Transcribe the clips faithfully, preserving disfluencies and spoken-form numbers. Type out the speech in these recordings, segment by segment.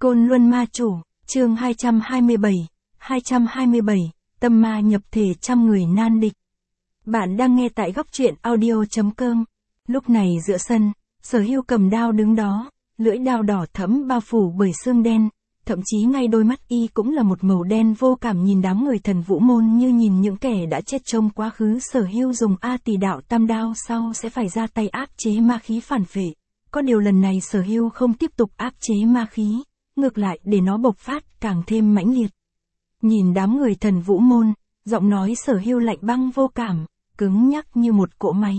Côn Luân Ma Chủ, chương hai trăm hai mươi bảy, hai trăm hai mươi bảy, tâm ma nhập thể trăm người nan địch. Bạn đang nghe tại góc truyện audio.com. Lúc này giữa sân, Sở Hưu cầm đao đứng đó, lưỡi đao đỏ thẫm bao phủ bởi xương đen, thậm chí ngay đôi mắt y cũng là một màu đen vô cảm, nhìn đám người Thần Vũ môn như nhìn những kẻ đã chết trong quá khứ. Sở Hưu dùng A Tỳ Đạo Tam Đao sau sẽ phải ra tay áp chế ma khí phản phệ. Có điều lần này Sở Hưu không tiếp tục áp chế ma khí, ngược lại để nó bộc phát càng thêm mãnh liệt. Nhìn đám người Thần Vũ môn, giọng nói Sở Hưu lạnh băng vô cảm, cứng nhắc như một cỗ máy.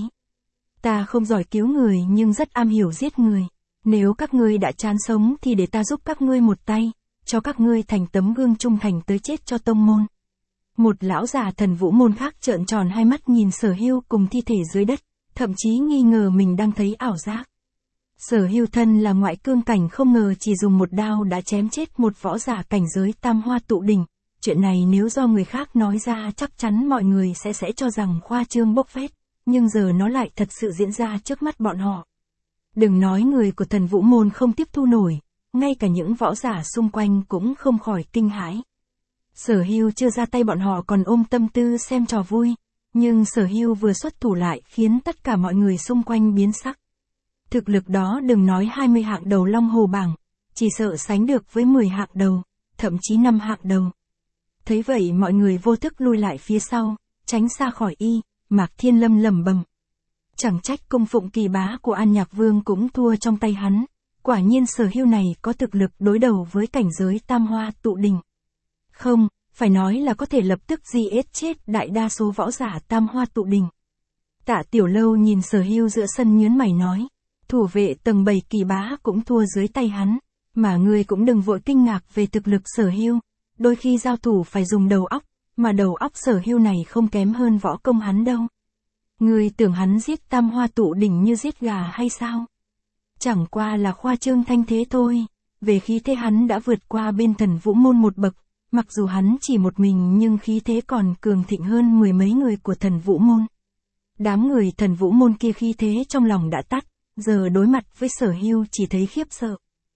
Ta không giỏi cứu người nhưng rất am hiểu giết người. Nếu các ngươi đã chán sống thì để ta giúp các ngươi một tay, cho các ngươi thành tấm gương trung thành tới chết cho tông môn. Một lão già Thần Vũ môn khác trợn tròn hai mắt nhìn Sở Hưu cùng thi thể dưới đất, thậm chí nghi ngờ mình đang thấy ảo giác. Sở Hưu thân là ngoại cương cảnh, không ngờ chỉ dùng một đao đã chém chết một võ giả cảnh giới Tam Hoa Tụ Đỉnh. Chuyện này nếu do người khác nói ra chắc chắn mọi người sẽ sẽ cho rằng khoa trương bốc phét, nhưng giờ nó lại thật sự diễn ra trước mắt bọn họ. Đừng nói người của Thần Vũ môn không tiếp thu nổi, ngay cả những võ giả xung quanh cũng không khỏi kinh hãi. Sở Hưu chưa ra tay bọn họ còn ôm tâm tư xem trò vui, nhưng Sở Hưu vừa xuất thủ lại khiến tất cả mọi người xung quanh biến sắc. Thực lực đó đừng nói hai mươi hạng đầu Long Hồ bảng, chỉ sợ sánh được với mười hạng đầu, thậm chí năm hạng đầu. Thấy vậy mọi người vô thức lui lại phía sau, tránh xa khỏi y. Mạc Thiên Lâm lẩm bẩm. Chẳng trách cung phụng kỳ bá của An Nhạc Vương cũng thua trong tay hắn, quả nhiên Sở Hưu này có thực lực đối đầu với cảnh giới Tam Hoa Tụ Đỉnh. Không, phải nói là có thể lập tức giết chết đại đa số võ giả Tam Hoa Tụ Đỉnh. Tạ Tiểu Lâu nhìn Sở Hưu giữa sân nhướng mày nói, thủ vệ tầng bảy kỳ bá cũng thua dưới tay hắn, mà ngươi cũng đừng vội kinh ngạc về thực lực Sở Hưu, đôi khi giao thủ phải dùng đầu óc, mà đầu óc Sở Hưu này không kém hơn võ công hắn đâu. Ngươi tưởng hắn giết Tam Hoa Tụ Đỉnh như giết gà hay sao? Chẳng qua là khoa trương thanh thế thôi, về khí thế hắn đã vượt qua bên Thần Vũ môn một bậc, mặc dù hắn chỉ một mình nhưng khí thế còn cường thịnh hơn mười mấy người của Thần Vũ môn. Đám người Thần Vũ môn kia khí thế trong lòng đã tắt, giờ đối mặt với Sở Hưu chỉ thấy khiếp sợ.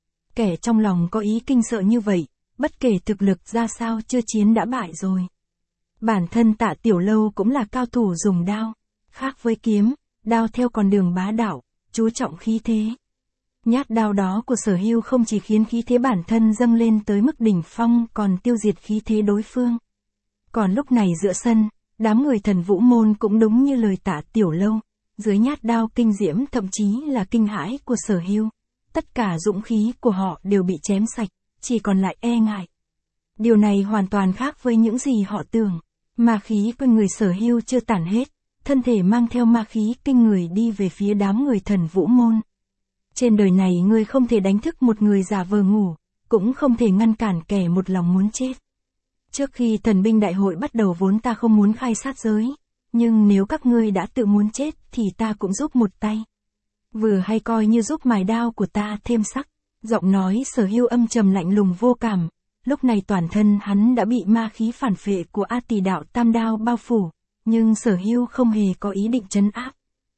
Kẻ trong lòng có ý kinh sợ như vậy, bất kể thực lực ra sao chưa chiến đã bại rồi. Bản thân Tạ Tiểu Lâu cũng là cao thủ dùng đao, khác với kiếm, đao theo con đường bá đạo, chú trọng khí thế. Nhát đao đó của Sở Hưu không chỉ khiến khí thế bản thân dâng lên tới mức đỉnh phong còn tiêu diệt khí thế đối phương. Còn lúc này giữa sân, đám người Thần Vũ môn cũng đúng như lời Tạ Tiểu Lâu, dưới nhát đao kinh diễm thậm chí là kinh hãi của Sở Hưu, tất cả dũng khí của họ đều bị chém sạch, chỉ còn lại e ngại. Điều này hoàn toàn khác với những gì họ tưởng. Ma khí quanh người Sở Hưu chưa tản hết, thân thể mang theo ma khí kinh người đi về phía đám người Thần Vũ môn. Trên đời này ngươi không thể đánh thức một người giả vờ ngủ, cũng không thể ngăn cản kẻ một lòng muốn chết. Trước khi thần binh đại hội bắt đầu vốn ta không muốn khai sát giới, nhưng nếu các ngươi đã tự muốn chết thì ta cũng giúp một tay. Vừa hay coi như giúp mài đao của ta thêm sắc. Giọng nói Sở Hưu âm trầm lạnh lùng vô cảm, lúc này toàn thân hắn đã bị ma khí phản phệ của A Tỳ Đạo Tam Đao bao phủ, nhưng Sở Hưu không hề có ý định trấn áp.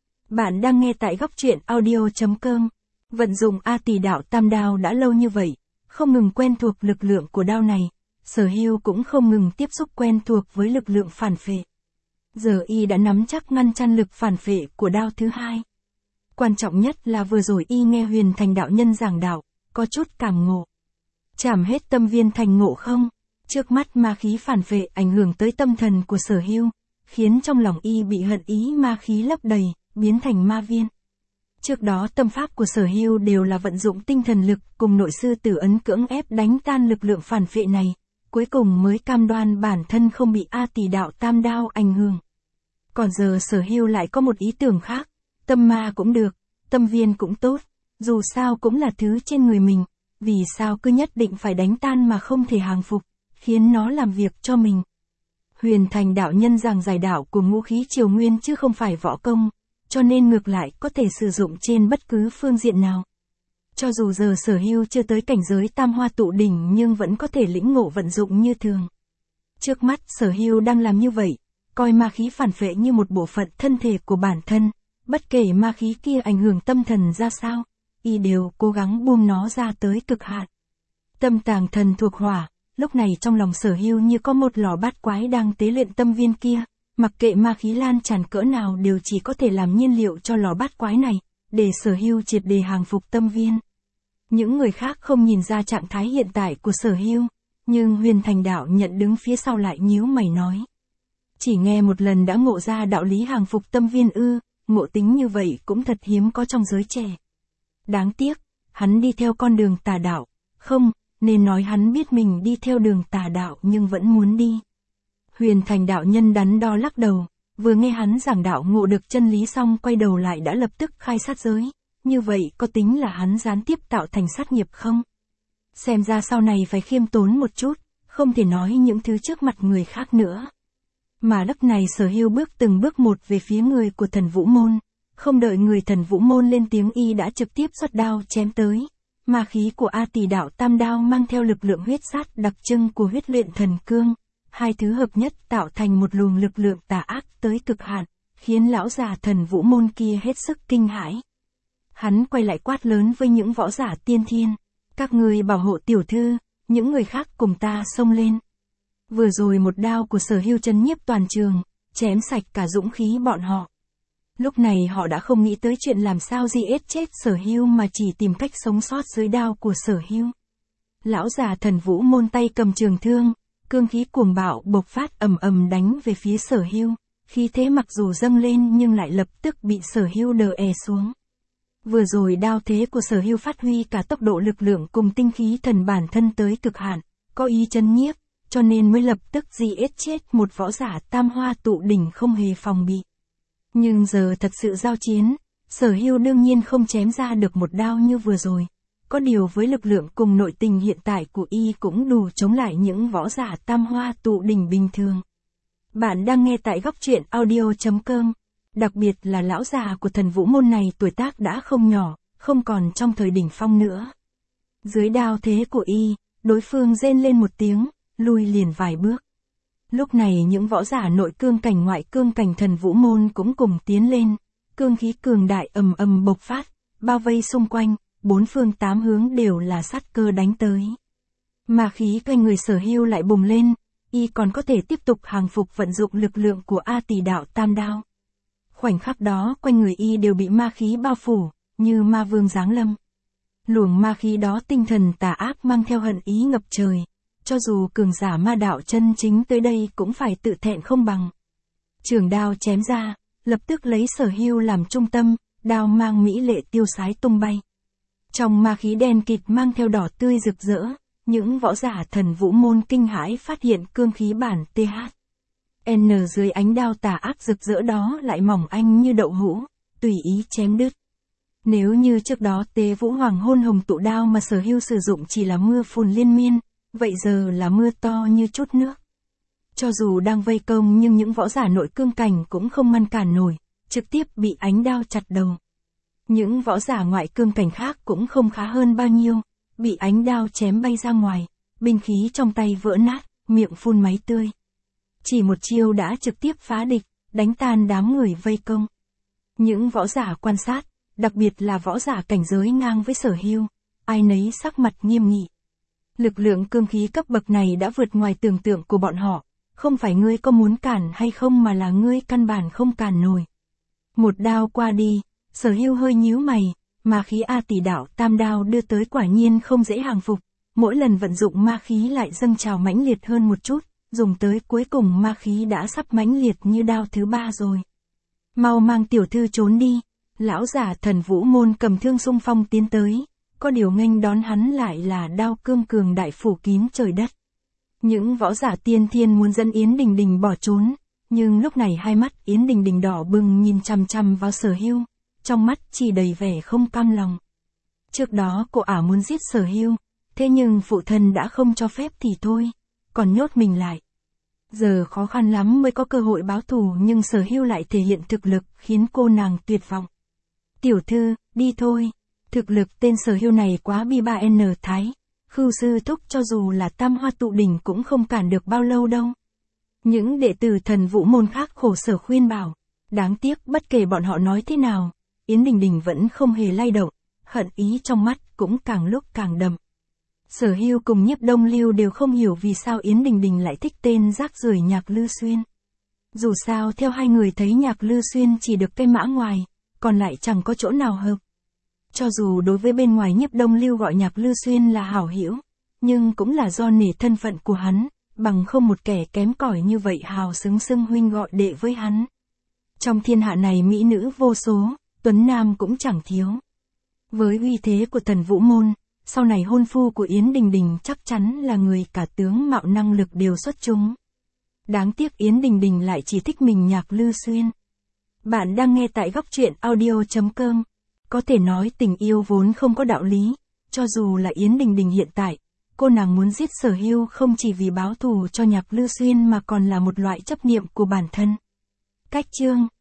Bạn đang nghe tại góc truyện audio.com. Vận dụng A Tỳ Đạo Tam Đao đã lâu như vậy, không ngừng quen thuộc lực lượng của đao này, Sở Hưu cũng không ngừng tiếp xúc quen thuộc với lực lượng phản phệ. Giờ y đã nắm chắc ngăn chặn lực phản phệ của đao thứ hai. Quan trọng nhất là vừa rồi y nghe Huyền Thành đạo nhân giảng đạo, có chút cảm ngộ. Chảm hết tâm viên thành ngộ không? Trước mắt ma khí phản phệ ảnh hưởng tới tâm thần của Sở Hưu, khiến trong lòng y bị hận ý ma khí lấp đầy, biến thành ma viên. Trước đó tâm pháp của Sở Hưu đều là vận dụng tinh thần lực cùng nội sư tử ấn cưỡng ép đánh tan lực lượng phản phệ này, cuối cùng mới cam đoan bản thân không bị A Tỳ Đạo Tam Đao ảnh hưởng. Còn giờ Sở Hưu lại có một ý tưởng khác, tâm ma cũng được, tâm viên cũng tốt, dù sao cũng là thứ trên người mình, vì sao cứ nhất định phải đánh tan mà không thể hàng phục, khiến nó làm việc cho mình. Huyền Thành đạo nhân giảng giải đạo cùng ngũ khí triều nguyên chứ không phải võ công, cho nên ngược lại có thể sử dụng trên bất cứ phương diện nào. Cho dù giờ Sở Hưu chưa tới cảnh giới Tam Hoa Tụ Đỉnh nhưng vẫn có thể lĩnh ngộ vận dụng như thường. Trước mắt Sở Hưu đang làm như vậy, coi ma khí phản phệ như một bộ phận thân thể của bản thân, bất kể ma khí kia ảnh hưởng tâm thần ra sao, y đều cố gắng buông nó ra tới cực hạn. Tâm tàng thần thuộc hỏa, lúc này trong lòng Sở Hưu như có một lò bát quái đang tế luyện tâm viên kia, mặc kệ ma khí lan tràn cỡ nào đều chỉ có thể làm nhiên liệu cho lò bát quái này, để Sở Hưu triệt để hàng phục tâm viên. Những người khác không nhìn ra trạng thái hiện tại của Sở Hưu, nhưng Huyền Thành Đạo Nhận đứng phía sau lại nhíu mày nói. Chỉ nghe một lần đã ngộ ra đạo lý hàng phục tâm viên ư, ngộ tính như vậy cũng thật hiếm có trong giới trẻ. Đáng tiếc, hắn đi theo con đường tà đạo, không, nên nói hắn biết mình đi theo đường tà đạo nhưng vẫn muốn đi. Huyền Thành Đạo Nhân đắn đo lắc đầu, vừa nghe hắn giảng đạo ngộ được chân lý xong quay đầu lại đã lập tức khai sát giới, như vậy có tính là hắn gián tiếp tạo thành sát nghiệp không? Xem ra sau này phải khiêm tốn một chút, không thể nói những thứ trước mặt người khác nữa. Mà lúc này Sở Hưu bước từng bước một về phía người của Thần Vũ Môn, không đợi người Thần Vũ Môn lên tiếng y đã trực tiếp xuất đao chém tới. Ma khí của A Tỳ Đạo Tam Đao mang theo lực lượng huyết sát đặc trưng của huyết luyện thần cương, hai thứ hợp nhất tạo thành một luồng lực lượng tà ác tới cực hạn, khiến lão già Thần Vũ Môn kia hết sức kinh hãi. Hắn quay lại quát lớn với những võ giả tiên thiên, các người bảo hộ tiểu thư, những người khác cùng ta xông lên. Vừa rồi một đao của Sở Hưu chấn nhiếp toàn trường, chém sạch cả dũng khí bọn họ. Lúc này họ đã không nghĩ tới chuyện làm sao giết chết Sở Hưu mà chỉ tìm cách sống sót dưới đao của Sở Hưu. Lão già Thần Vũ Môn tay cầm trường thương, cương khí cuồng bạo bộc phát ầm ầm đánh về phía Sở Hưu, khí thế mặc dù dâng lên nhưng lại lập tức bị Sở Hưu đè ép xuống. Vừa rồi đao thế của Sở Hưu phát huy cả tốc độ lực lượng cùng tinh khí thần bản thân tới cực hạn, có ý chấn nhiếp, cho nên mới lập tức giết chết một võ giả tam hoa tụ đỉnh không hề phòng bị. Nhưng giờ thật sự giao chiến, Sở Hưu đương nhiên không chém ra được một đao như vừa rồi. Có điều với lực lượng cùng nội tình hiện tại của y cũng đủ chống lại những võ giả tam hoa tụ đỉnh bình thường. Bạn đang nghe tại góc truyện audio chấm com. Đặc biệt là lão già của Thần Vũ Môn này tuổi tác đã không nhỏ, không còn trong thời đỉnh phong nữa. Dưới đao thế của y, đối phương rên lên một tiếng, lui liền vài bước. Lúc này những võ giả nội cương cảnh ngoại cương cảnh Thần Vũ Môn cũng cùng tiến lên, cương khí cường đại ầm ầm bộc phát, bao vây xung quanh, bốn phương tám hướng đều là sát cơ đánh tới. Mà khí quanh người Sở Hưu lại bùng lên, y còn có thể tiếp tục hàng phục vận dụng lực lượng của A Tỳ Đạo Tam Đao. Khoảnh khắc đó quanh người y đều bị ma khí bao phủ, như ma vương giáng lâm. Luồng ma khí đó tinh thần tà ác mang theo hận ý ngập trời, cho dù cường giả ma đạo chân chính tới đây cũng phải tự thẹn không bằng. Trường đao chém ra, lập tức lấy Sở Hưu làm trung tâm, đao mang mỹ lệ tiêu sái tung bay. Trong ma khí đen kịt mang theo đỏ tươi rực rỡ, những võ giả Thần Vũ Môn kinh hãi phát hiện cương khí bản tê hát. N dưới ánh đao tà ác rực rỡ đó lại mỏng anh như đậu hũ, tùy ý chém đứt. Nếu như trước đó Tế Vũ Hoàng Hôn Hồng Tụ Đao mà Sở Hưu sử dụng chỉ là mưa phùn liên miên, vậy giờ là mưa to như chút nước. Cho dù đang vây công nhưng những võ giả nội cương cảnh cũng không ngăn cản nổi, trực tiếp bị ánh đao chặt đầu. Những võ giả ngoại cương cảnh khác cũng không khá hơn bao nhiêu, bị ánh đao chém bay ra ngoài, binh khí trong tay vỡ nát, miệng phun máu tươi. Chỉ một chiêu đã trực tiếp phá địch, đánh tan đám người vây công. Những võ giả quan sát, đặc biệt là võ giả cảnh giới ngang với Sở Hưu, ai nấy sắc mặt nghiêm nghị. Lực lượng cương khí cấp bậc này đã vượt ngoài tưởng tượng của bọn họ, không phải ngươi có muốn cản hay không mà là ngươi căn bản không cản nổi. Một đao qua đi, Sở Hưu hơi nhíu mày, ma khí A Tỳ Đạo Tam Đao đưa tới quả nhiên không dễ hàng phục, mỗi lần vận dụng ma khí lại dâng trào mãnh liệt hơn một chút, dùng tới cuối cùng ma khí đã sắp mãnh liệt như đao thứ ba rồi. Mau mang tiểu thư trốn đi, lão giả Thần Vũ Môn cầm thương xung phong tiến tới, có điều nghênh đón hắn lại là đao cương cường đại phủ kín trời đất. Những võ giả tiên thiên muốn dẫn Yến Đình Đình bỏ trốn, nhưng lúc này hai mắt Yến Đình Đình đỏ bừng nhìn chằm chằm vào Sở Hưu, trong mắt chỉ đầy vẻ không cam lòng. Trước đó cô ả muốn giết Sở Hưu, thế nhưng phụ thân đã không cho phép thì thôi, còn nhốt mình lại. Giờ khó khăn lắm mới có cơ hội báo thù nhưng Sở Hưu lại thể hiện thực lực khiến cô nàng tuyệt vọng. Tiểu thư, đi thôi. Thực lực tên Sở Hưu này quá bi ba n thái. Khưu sư thúc cho dù là tam hoa tụ đỉnh cũng không cản được bao lâu đâu. Những đệ tử Thần Vũ Môn khác khổ sở khuyên bảo. Đáng tiếc bất kể bọn họ nói thế nào, Yến Đình Đình vẫn không hề lay động, hận ý trong mắt cũng càng lúc càng đậm. Sở Hưu cùng Nhiếp Đông Lưu đều không hiểu vì sao Yến Đình Đình lại thích tên rác rưởi Nhạc Lư Xuyên. Dù sao theo hai người thấy Nhạc Lư Xuyên chỉ được cây mã ngoài, còn lại chẳng có chỗ nào hợp. Cho dù đối với bên ngoài Nhiếp Đông Lưu gọi Nhạc Lư Xuyên là hảo hữu, nhưng cũng là do nể thân phận của hắn, bằng không một kẻ kém cỏi như vậy hào xứng xưng huynh gọi đệ với hắn. Trong thiên hạ này mỹ nữ vô số, tuấn nam cũng chẳng thiếu. Với uy thế của Thần Vũ Môn, sau này hôn phu của Yến Đình Đình chắc chắn là người cả tướng mạo năng lực đều xuất chúng. Đáng tiếc Yến Đình Đình lại chỉ thích mình Nhạc Lư Xuyên. Bạn đang nghe tại góc truyện audio chấm com. Có thể nói tình yêu vốn không có đạo lý, cho dù là Yến Đình Đình hiện tại, cô nàng muốn giết Sở Hưu không chỉ vì báo thù cho Nhạc Lư Xuyên mà còn là một loại chấp niệm của bản thân. Cách chương